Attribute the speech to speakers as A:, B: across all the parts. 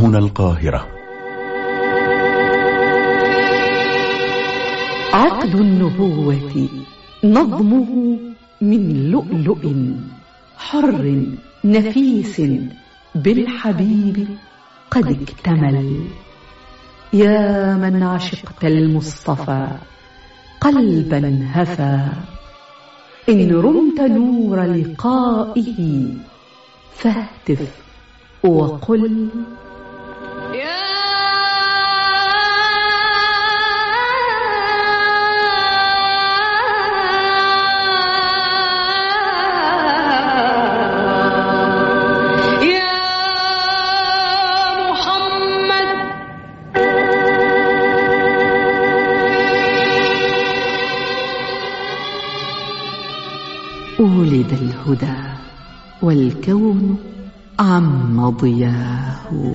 A: هنا القاهرة.
B: عقد النبوة نظمه من لؤلؤ حر نفيس بالحبيب قد اكتمل. يا من عشقت المصطفى قلبا هفى، إن رمت نور لقائه فاهتف وقل ولد الهدى والكون عم ضياه،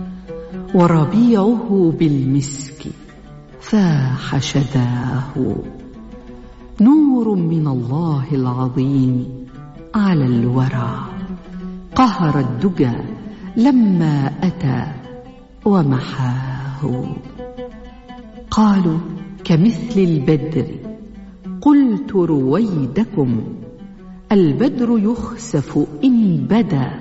B: وربيعه بالمسك فاح شذاه. نور من الله العظيم على الورى قهر الدجى لما أتى ومحاه. قالوا كمثل البدر، قلت رويدكم البدر يخسف إن بدا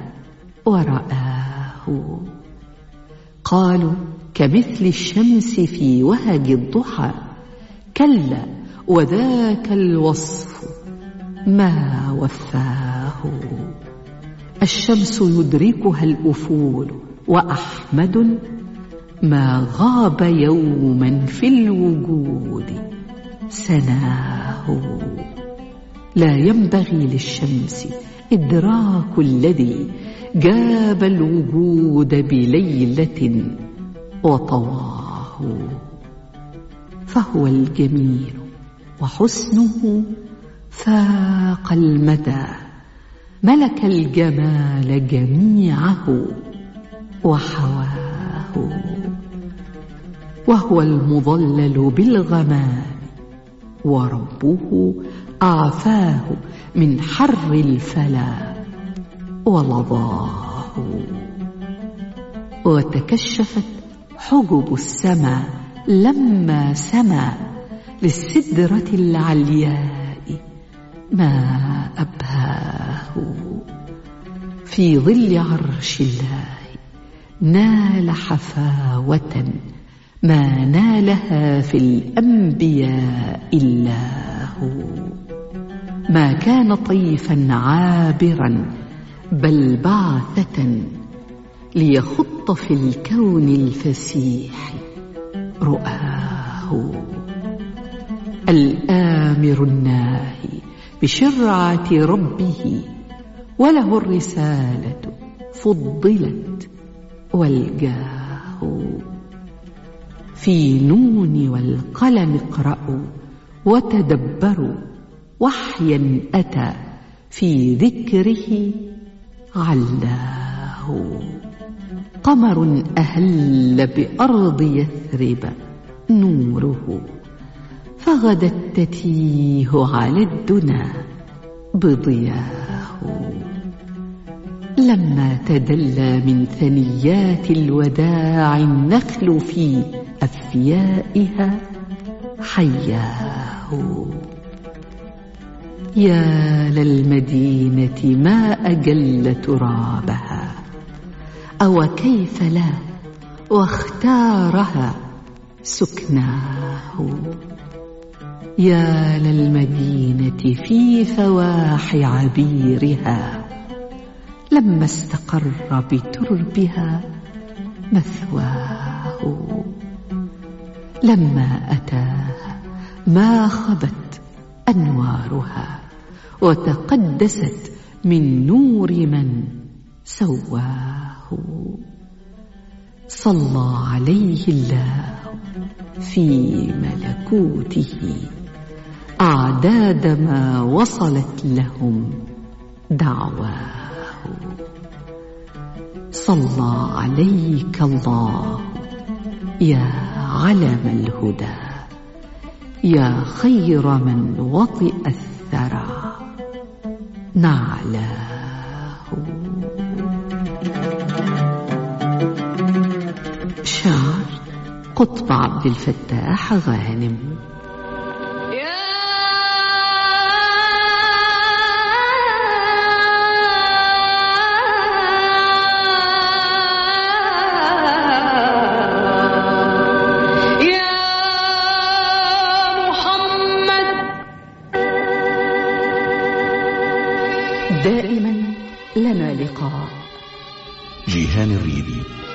B: ورآه. قالوا كمثل الشمس في وهج الضحى، كلا وذاك الوصف ما وفاه. الشمس يدركها الأفول، وأحمد ما غاب يوما في الوجود سناه. لا ينبغي للشمس إدراك الذي جاب الوجود بليلة وطواه. فهو الجميل وحسنه فاق المدى، ملك الجمال جميعه وحواه. وهو المضلل بالغمام، وربه أعفاه من حر الفلا ولظاه. وتكشفت حجب السماء لما سما للسدرة العلياء ما أبهاه. في ظل عرش الله نال حفاوة ما نالها في الأنبياء الله. ما كان طيفا عابرا بل بعثة، ليخط في الكون الفسيح رؤاه. الآمر الناهي بشرعة ربه، وله الرسالة فضلت والجاه. في نون والقلم اقرأوا وتدبروا، وحيا أتى في ذكره علاه. قمر أهل بأرض يثرب نوره، فغدت تتيه على الدنا بضياه. لما تدلى من ثنيات الوداع النخل في أفيائها حياه. يا للمدينة ما أجل ترابها، أو كيف لا واختارها سكناه. يا للمدينة في فواح عبيرها، لما استقر بتربها مثواه. لما أتاها ما خبت أنوارها، وتقدست من نور من سواه. صلى عليه الله في ملكوته أعداد ما وصلت لهم دعواه. صلى عليك الله يا علم الهدى، يا خير من وطئ الثرى نعلاه. قطب عبد الفتاح غانم. دائما لنا لقاء.
A: جيهان الريبي.